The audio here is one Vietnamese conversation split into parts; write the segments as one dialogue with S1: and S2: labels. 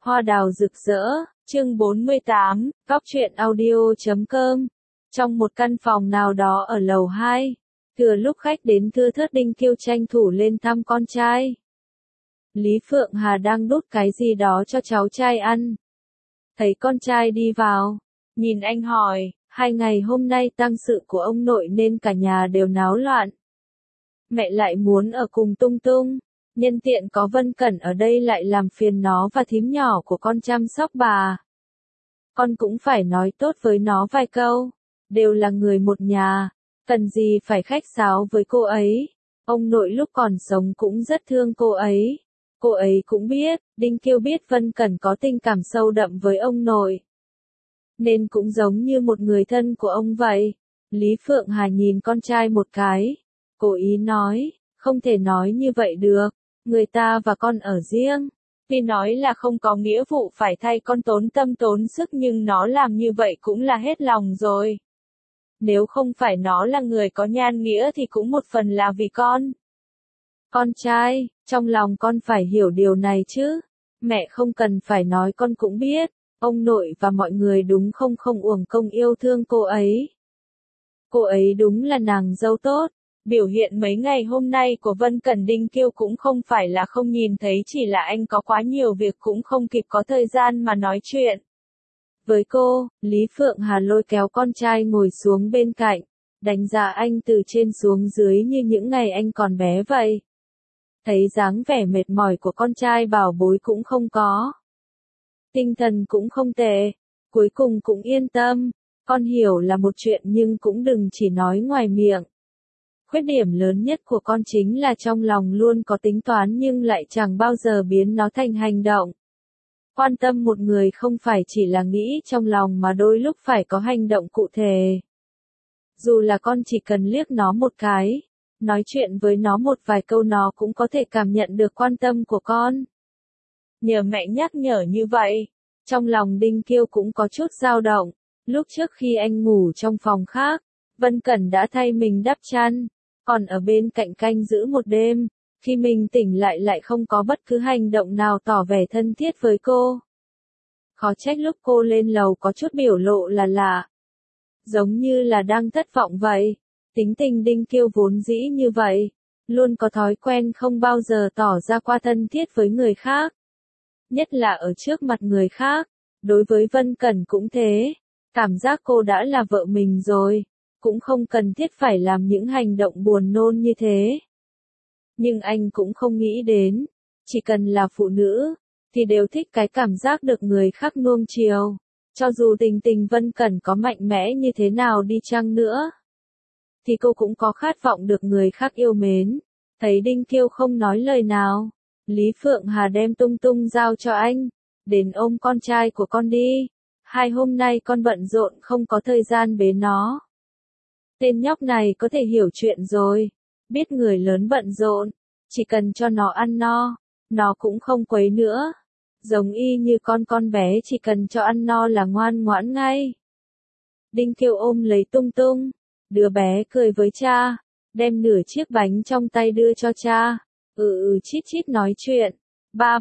S1: Hoa đào rực rỡ, chương 48, Góc truyện audio.com. Trong một căn phòng nào đó ở lầu 2, thừa lúc khách đến thưa thớt, Đinh Kiêu tranh thủ lên thăm con trai. Lý Phượng Hà đang đút cái gì đó cho cháu trai ăn. Thấy con trai đi vào, nhìn anh hỏi, 2 ngày hôm nay tang sự của ông nội nên cả nhà đều náo loạn. Mẹ lại muốn ở cùng Tung Tung, nhân tiện có Vân Cẩn ở đây lại làm phiền nó và thím nhỏ của con chăm sóc bà. Con cũng phải nói tốt với nó vài câu, đều là người một nhà, cần gì phải khách sáo với cô ấy. Ông nội lúc còn sống cũng rất thương cô ấy cũng biết, Đinh Kiêu biết Vân Cẩn có tình cảm sâu đậm với ông nội, nên cũng giống như một người thân của ông vậy. Lý Phượng Hà nhìn con trai một cái, cố ý nói, không thể nói như vậy được, người ta và con ở riêng. Tuy nói là không có nghĩa vụ phải thay con tốn tâm tốn sức, nhưng nó làm như vậy cũng là hết lòng rồi. Nếu không phải nó là người có nhan nghĩa thì cũng một phần là vì con. Con trai, trong lòng con phải hiểu điều này chứ. Mẹ không cần phải nói, con cũng biết. Ông nội và mọi người đúng không uổng công yêu thương cô ấy. Cô ấy đúng là nàng dâu tốt. Biểu hiện mấy ngày hôm nay của Vân Cẩn, Đinh Kiêu cũng không phải là không nhìn thấy, chỉ là anh có quá nhiều việc cũng không kịp có thời gian mà nói chuyện với cô. Lý Phượng Hà lôi kéo con trai ngồi xuống bên cạnh, đánh giá anh từ trên xuống dưới như những ngày anh còn bé vậy. Thấy dáng vẻ mệt mỏi của con trai bảo bối cũng không có, tinh thần cũng không tệ, cuối cùng cũng yên tâm. Con hiểu là một chuyện nhưng cũng đừng chỉ nói ngoài miệng. Khuyết điểm lớn nhất của con chính là trong lòng luôn có tính toán nhưng lại chẳng bao giờ biến nó thành hành động. Quan tâm một người không phải chỉ là nghĩ trong lòng mà đôi lúc phải có hành động cụ thể. Dù là con chỉ cần liếc nó một cái, nói chuyện với nó một vài câu, nó cũng có thể cảm nhận được quan tâm của con. Nhờ mẹ nhắc nhở như vậy, trong lòng Đinh Kiêu cũng có chút dao động. Lúc trước khi anh ngủ trong phòng khác, Vân Cẩn đã thay mình đắp chăn, còn ở bên cạnh canh giữ một đêm. Khi mình tỉnh lại không có bất cứ hành động nào tỏ vẻ thân thiết với cô. Khó trách lúc cô lên lầu có chút biểu lộ là lạ, giống như là đang thất vọng vậy. Tính tình Đinh Kiêu vốn dĩ như vậy, luôn có thói quen không bao giờ tỏ ra qua thân thiết với người khác, nhất là ở trước mặt người khác. Đối với Vân Cẩn cũng thế, cảm giác cô đã là vợ mình rồi, cũng không cần thiết phải làm những hành động buồn nôn như thế. Nhưng anh cũng không nghĩ đến, chỉ cần là phụ nữ, thì đều thích cái cảm giác được người khác nuông chiều. Cho dù tình Vân Cẩn có mạnh mẽ như thế nào đi chăng nữa, thì cô cũng có khát vọng được người khác yêu mến. Thấy Đinh Kiêu không nói lời nào, Lý Phượng Hà đem Tung Tung giao cho anh, đến ôm con trai của con đi. 2 hôm nay con bận rộn không có thời gian bế nó. Tên nhóc này có thể hiểu chuyện rồi, biết người lớn bận rộn, chỉ cần cho nó ăn no, nó cũng không quấy nữa. Giống y như con bé chỉ cần cho ăn no là ngoan ngoãn ngay. Đinh Kiêu ôm lấy Tung Tung, đứa bé cười với cha, đem nửa chiếc bánh trong tay đưa cho cha. Chít chít nói chuyện. Ba,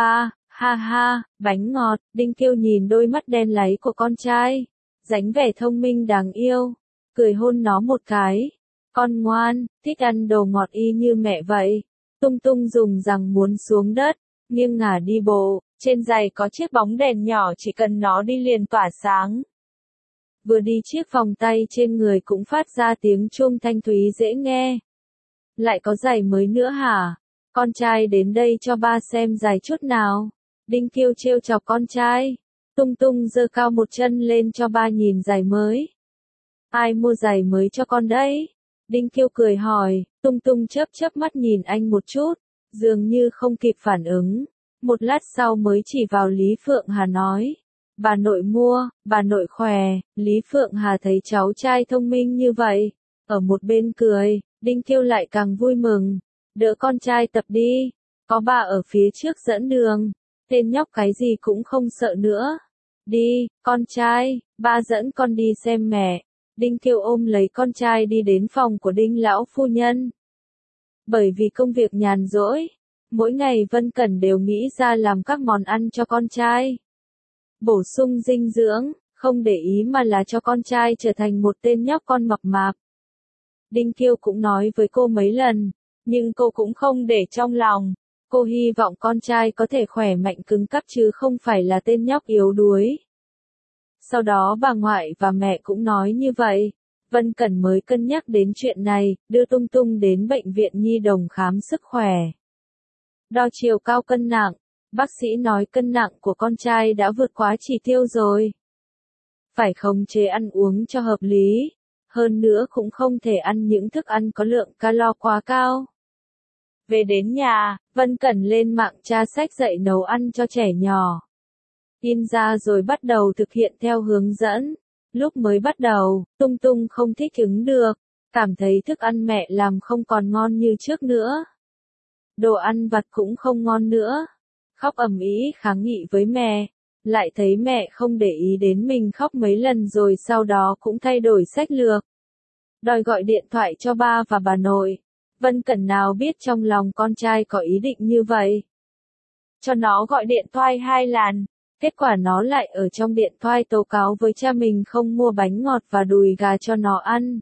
S1: ha ha, bánh ngọt. Đinh Kiêu nhìn đôi mắt đen láy của con trai, dáng vẻ thông minh đáng yêu, cười hôn nó một cái. Con ngoan, thích ăn đồ ngọt y như mẹ vậy. Tung Tung dùng rằng muốn xuống đất, nghiêng ngả đi bộ, trên giày có chiếc bóng đèn nhỏ, chỉ cần nó đi liền tỏa sáng. Vừa đi chiếc vòng tay trên người cũng phát ra tiếng chuông thanh thúy dễ nghe. Lại có giày mới nữa hả? Con trai đến đây cho ba xem giày chút nào. Đinh Kiêu trêu chọc con trai. Tung Tung giơ cao một chân lên cho ba nhìn giày mới. Ai mua giày mới cho con đấy? Đinh Kiêu cười hỏi. Tung Tung chớp mắt nhìn anh một chút, dường như không kịp phản ứng. Một lát sau mới chỉ vào Lý Phượng Hà nói, bà nội mua, bà nội khỏe. Lý Phượng Hà thấy cháu trai thông minh như vậy, ở một bên cười. Đinh Kiêu lại càng vui mừng, đỡ con trai tập đi, có bà ở phía trước dẫn đường, tên nhóc cái gì cũng không sợ nữa. Đi, con trai, ba dẫn con đi xem mẹ. Đinh Kiêu ôm lấy con trai đi đến phòng của Đinh lão phu nhân. Bởi vì công việc nhàn rỗi, Mỗi ngày Vân Cẩn đều nghĩ ra làm các món ăn cho con trai. Bổ sung dinh dưỡng, không để ý mà là cho con trai trở thành một tên nhóc con mập mạp. Đinh Kiêu cũng nói với cô mấy lần, nhưng cô cũng không để trong lòng. Cô hy vọng con trai có thể khỏe mạnh cứng cáp chứ không phải là tên nhóc yếu đuối. Sau đó bà ngoại và mẹ cũng nói như vậy. Vân Cẩn mới cân nhắc đến chuyện này, đưa Tung Tung đến bệnh viện nhi đồng khám sức khỏe. Đo chiều cao cân nặng, bác sĩ nói cân nặng của con trai đã vượt quá chỉ tiêu rồi. Phải khống chế ăn uống cho hợp lý, hơn nữa cũng không thể ăn những thức ăn có lượng calo quá cao. Về đến nhà, Vân Cẩn lên mạng tra sách dạy nấu ăn cho trẻ nhỏ. In ra rồi bắt đầu thực hiện theo hướng dẫn. Lúc mới bắt đầu, Tung Tung không thích ứng được, cảm thấy thức ăn mẹ làm không còn ngon như trước nữa. Đồ ăn vặt cũng không ngon nữa. Khóc ầm ĩ kháng nghị với mẹ, lại thấy mẹ không để ý đến mình khóc mấy lần rồi sau đó cũng thay đổi sách lược. Đòi gọi điện thoại cho ba và bà nội. Vân Cẩn nào biết trong lòng con trai có ý định như vậy. Cho nó gọi điện thoại 2 lần, kết quả nó lại ở trong điện thoại tố cáo với cha mình không mua bánh ngọt và đùi gà cho nó ăn.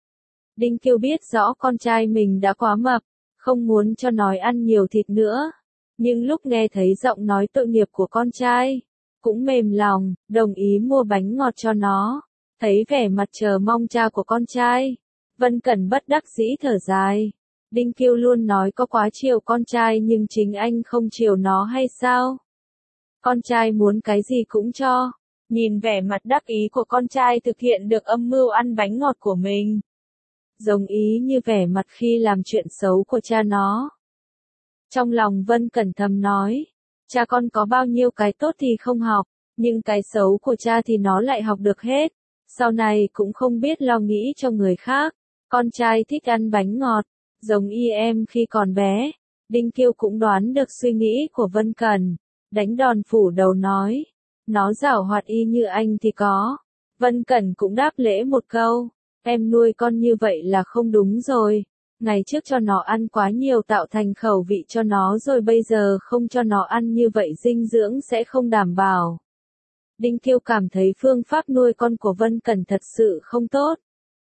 S1: Đinh Kiêu biết rõ con trai mình đã quá mập, không muốn cho nó ăn nhiều thịt nữa. Nhưng lúc nghe thấy giọng nói tội nghiệp của con trai, cũng mềm lòng, đồng ý mua bánh ngọt cho nó. Thấy vẻ mặt chờ mong cha của con trai, Vân Cẩn bất đắc dĩ thở dài. Đinh Kiêu luôn nói có quá chiều con trai nhưng chính anh không chiều nó hay sao? Con trai muốn cái gì cũng cho. Nhìn vẻ mặt đắc ý của con trai thực hiện được âm mưu ăn bánh ngọt của mình. Giống ý như vẻ mặt khi làm chuyện xấu của cha nó. Trong lòng Vân Cẩn thầm nói, cha con có bao nhiêu cái tốt thì không học, nhưng cái xấu của cha thì nó lại học được hết. Sau này cũng không biết lo nghĩ cho người khác. Con trai thích ăn bánh ngọt, giống y em khi còn bé. Đinh Kiêu cũng đoán được suy nghĩ của Vân Cẩn, đánh đòn phủ đầu nói, nó giảo hoạt y như anh thì có. Vân Cẩn cũng đáp lễ một câu, em nuôi con như vậy là không đúng rồi. Ngày trước cho nó ăn quá nhiều tạo thành khẩu vị cho nó rồi bây giờ không cho nó ăn như vậy dinh dưỡng sẽ không đảm bảo. Đinh Kiêu cảm thấy phương pháp nuôi con của Vân Cẩn thật sự không tốt.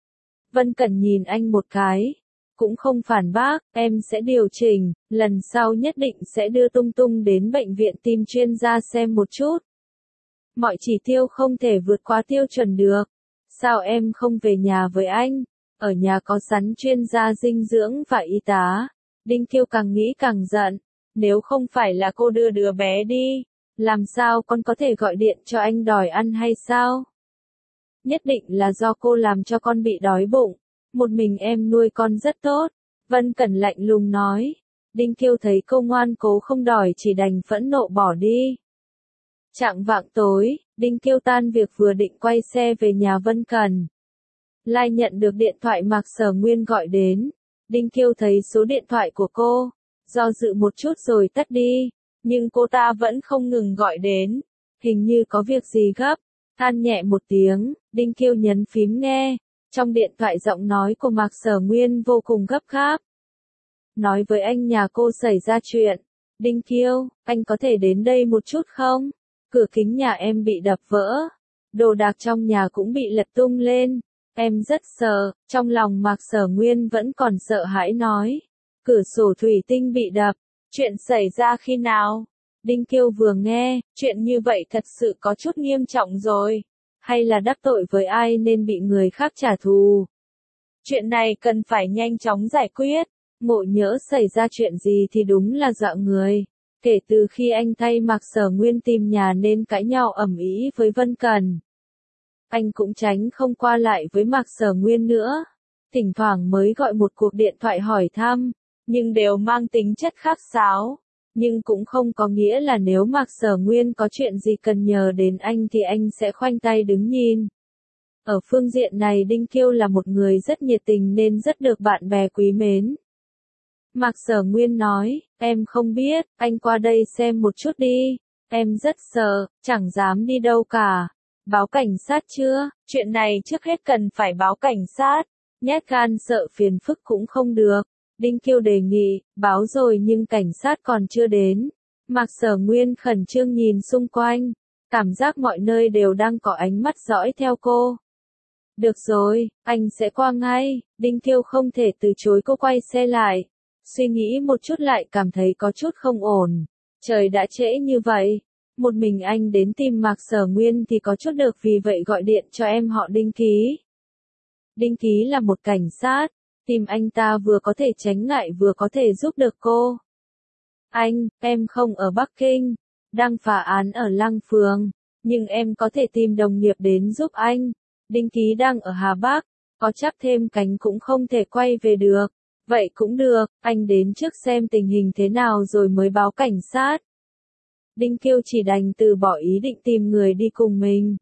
S1: Vân Cẩn nhìn anh một cái, cũng không phản bác, em sẽ điều chỉnh, lần sau nhất định sẽ đưa Tung Tung đến bệnh viện tim chuyên gia xem một chút. Mọi chỉ tiêu không thể vượt quá tiêu chuẩn được. Sao em không về nhà với anh? Ở nhà có sẵn chuyên gia dinh dưỡng và y tá. Đinh Kiêu càng nghĩ càng giận. Nếu không phải là cô đưa đứa bé đi, làm sao con có thể gọi điện cho anh đòi ăn hay sao? Nhất định là do cô làm cho con bị đói bụng. Một mình em nuôi con rất tốt. Vân Cẩn lạnh lùng nói. Đinh Kiêu thấy cô ngoan cố không đòi chỉ đành phẫn nộ bỏ đi. Chạng vạng tối, Đinh Kiêu tan việc vừa định quay xe về nhà Vân Cẩn. Lai nhận được điện thoại Mạc Sở Nguyên gọi đến. Đinh Kiêu thấy số điện thoại của cô, do dự một chút rồi tắt đi, nhưng cô ta vẫn không ngừng gọi đến. Hình như có việc gì gấp. Than nhẹ một tiếng, Đinh Kiêu nhấn phím nghe. Trong điện thoại giọng nói của Mạc Sở Nguyên vô cùng gấp gáp. Nói với anh nhà cô xảy ra chuyện. Đinh Kiêu, anh có thể đến đây một chút không? Cửa kính nhà em bị đập vỡ. Đồ đạc trong nhà cũng bị lật tung lên. Em rất sợ. Trong lòng Mạc Sở Nguyên vẫn còn sợ hãi nói. Cửa sổ thủy tinh bị đập. Chuyện xảy ra khi nào? Đinh Kiêu vừa nghe, chuyện như vậy thật sự có chút nghiêm trọng rồi. Hay là đắc tội với ai nên bị người khác trả thù? Chuyện này cần phải nhanh chóng giải quyết. Ngộ nhỡ xảy ra chuyện gì thì đúng là dọa người. Kể từ khi anh thay Mạc Sở Nguyên tìm nhà nên cãi nhau ầm ĩ với Vân Cẩn. Anh cũng tránh không qua lại với Mạc Sở Nguyên nữa. Thỉnh thoảng mới gọi một cuộc điện thoại hỏi thăm, nhưng đều mang tính chất khách sáo. Nhưng cũng không có nghĩa là nếu Mạc Sở Nguyên có chuyện gì cần nhờ đến anh thì anh sẽ khoanh tay đứng nhìn. Ở phương diện này Đinh Kiêu là một người rất nhiệt tình nên rất được bạn bè quý mến. Mạc Sở Nguyên nói, em không biết, anh qua đây xem một chút đi. Em rất sợ, chẳng dám đi đâu cả. Báo cảnh sát chưa? Chuyện này trước hết cần phải báo cảnh sát. Nhát gan sợ phiền phức cũng không được. Đinh Kiêu đề nghị, báo rồi nhưng cảnh sát còn chưa đến. Mạc Sở Nguyên khẩn trương nhìn xung quanh, cảm giác mọi nơi đều đang có ánh mắt dõi theo cô. Được rồi, anh sẽ qua ngay. Đinh Kiêu không thể từ chối, cô quay xe lại. Suy nghĩ một chút lại cảm thấy có chút không ổn. Trời đã trễ như vậy. Một mình anh đến tìm Mạc Sở Nguyên thì có chút được, vì vậy gọi điện cho em họ Đinh Ký. Đinh Ký là một cảnh sát. Tìm anh ta vừa có thể tránh ngại vừa có thể giúp được cô. Anh, em không ở Bắc Kinh. Đang phá án ở Lăng Phường. Nhưng em có thể tìm đồng nghiệp đến giúp anh. Đinh Ký đang ở Hà Bắc. Có chắp thêm cánh cũng không thể quay về được. Vậy cũng được, anh đến trước xem tình hình thế nào rồi mới báo cảnh sát. Đinh Kiêu chỉ đành từ bỏ ý định tìm người đi cùng mình.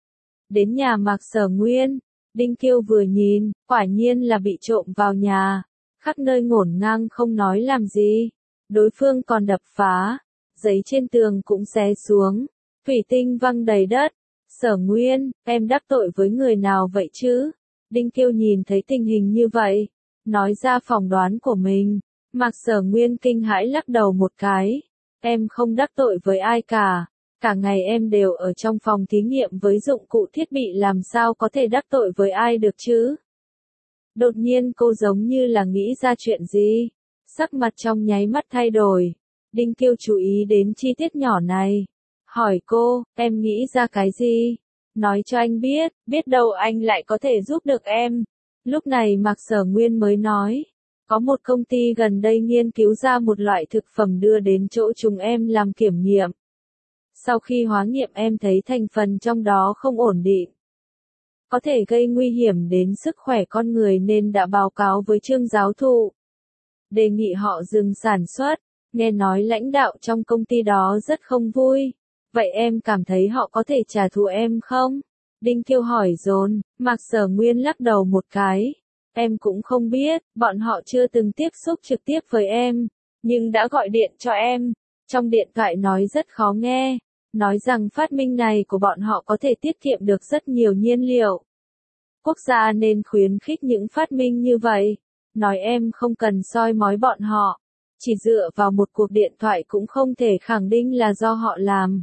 S1: Đến nhà Mạc Sở Nguyên, Đinh Kiêu vừa nhìn, quả nhiên là bị trộm vào nhà. Khắp nơi ngổn ngang không nói làm gì. Đối phương còn đập phá. Giấy trên tường cũng xé xuống. Thủy tinh văng đầy đất. Sở Nguyên, em đắc tội với người nào vậy chứ? Đinh Kiêu nhìn thấy tình hình như vậy. Nói ra phỏng đoán của mình. Mạc Sở Nguyên kinh hãi lắc đầu một cái. Em không đắc tội với ai cả. Cả ngày em đều ở trong phòng thí nghiệm với dụng cụ thiết bị, làm sao có thể đắc tội với ai được chứ? Đột nhiên cô giống như là nghĩ ra chuyện gì. Sắc mặt trong nháy mắt thay đổi. Đinh Kiêu chú ý đến chi tiết nhỏ này. Hỏi cô, em nghĩ ra cái gì? Nói cho anh biết, biết đâu anh lại có thể giúp được em. Lúc này Mạc Sở Nguyên mới nói. Có một công ty gần đây nghiên cứu ra một loại thực phẩm đưa đến chỗ chúng em làm kiểm nghiệm. Sau khi hóa nghiệm em thấy thành phần trong đó không ổn định. Có thể gây nguy hiểm đến sức khỏe con người nên đã báo cáo với Trương giáo thụ. Đề nghị họ dừng sản xuất. Nghe nói lãnh đạo trong công ty đó rất không vui. Vậy em cảm thấy họ có thể trả thù em không? Đinh Kiêu hỏi dồn. Mạc Sở Nguyên lắc đầu một cái. Em cũng không biết, bọn họ chưa từng tiếp xúc trực tiếp với em, nhưng đã gọi điện cho em. Trong điện thoại nói rất khó nghe, nói rằng phát minh này của bọn họ có thể tiết kiệm được rất nhiều nhiên liệu. Quốc gia nên khuyến khích những phát minh như vậy. Nói em không cần soi mói bọn họ. Chỉ dựa vào một cuộc điện thoại cũng không thể khẳng định là do họ làm.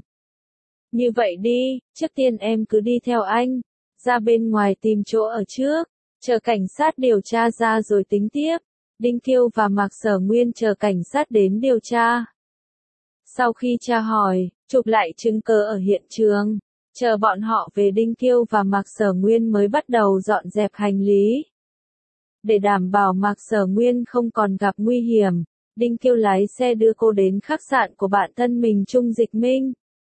S1: Như vậy đi, trước tiên em cứ đi theo anh, ra bên ngoài tìm chỗ ở trước. Chờ cảnh sát điều tra ra rồi tính tiếp. Đinh Kiêu và Mạc Sở Nguyên chờ cảnh sát đến điều tra. Sau khi tra hỏi, chụp lại chứng cứ ở hiện trường, chờ bọn họ về, Đinh Kiêu và Mạc Sở Nguyên mới bắt đầu dọn dẹp hành lý. Để đảm bảo Mạc Sở Nguyên không còn gặp nguy hiểm, Đinh Kiêu lái xe đưa cô đến khách sạn của bạn thân mình Trung Dịch Minh.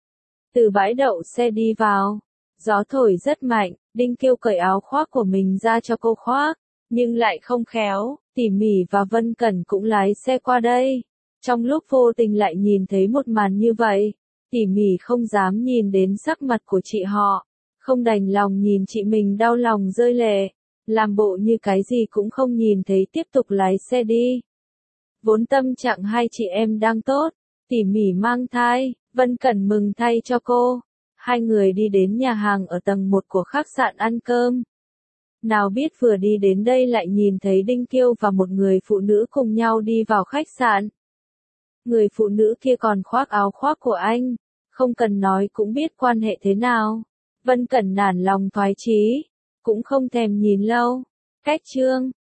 S1: Từ bãi đậu xe đi vào, gió thổi rất mạnh. Đinh Kiêu cởi áo khoác của mình ra cho cô khoác, nhưng lại không khéo, Tỉ Mỉ và Vân Cẩn cũng lái xe qua đây. Trong lúc vô tình lại nhìn thấy một màn như vậy, Tỉ Mỉ không dám nhìn đến sắc mặt của chị họ, không đành lòng nhìn chị mình đau lòng rơi lệ, làm bộ như cái gì cũng không nhìn thấy, tiếp tục lái xe đi. Vốn tâm trạng hai chị em đang tốt, Tỉ Mỉ mang thai, Vân Cẩn mừng thay cho cô. Hai người đi đến nhà hàng ở tầng 1 của khách sạn ăn cơm. Nào biết vừa đi đến đây lại nhìn thấy Đinh Kiêu và một người phụ nữ cùng nhau đi vào khách sạn. Người phụ nữ kia còn khoác áo khoác của anh, không cần nói cũng biết quan hệ thế nào. Vân Cẩn nản lòng thoái chí, cũng không thèm nhìn lâu. Cách chương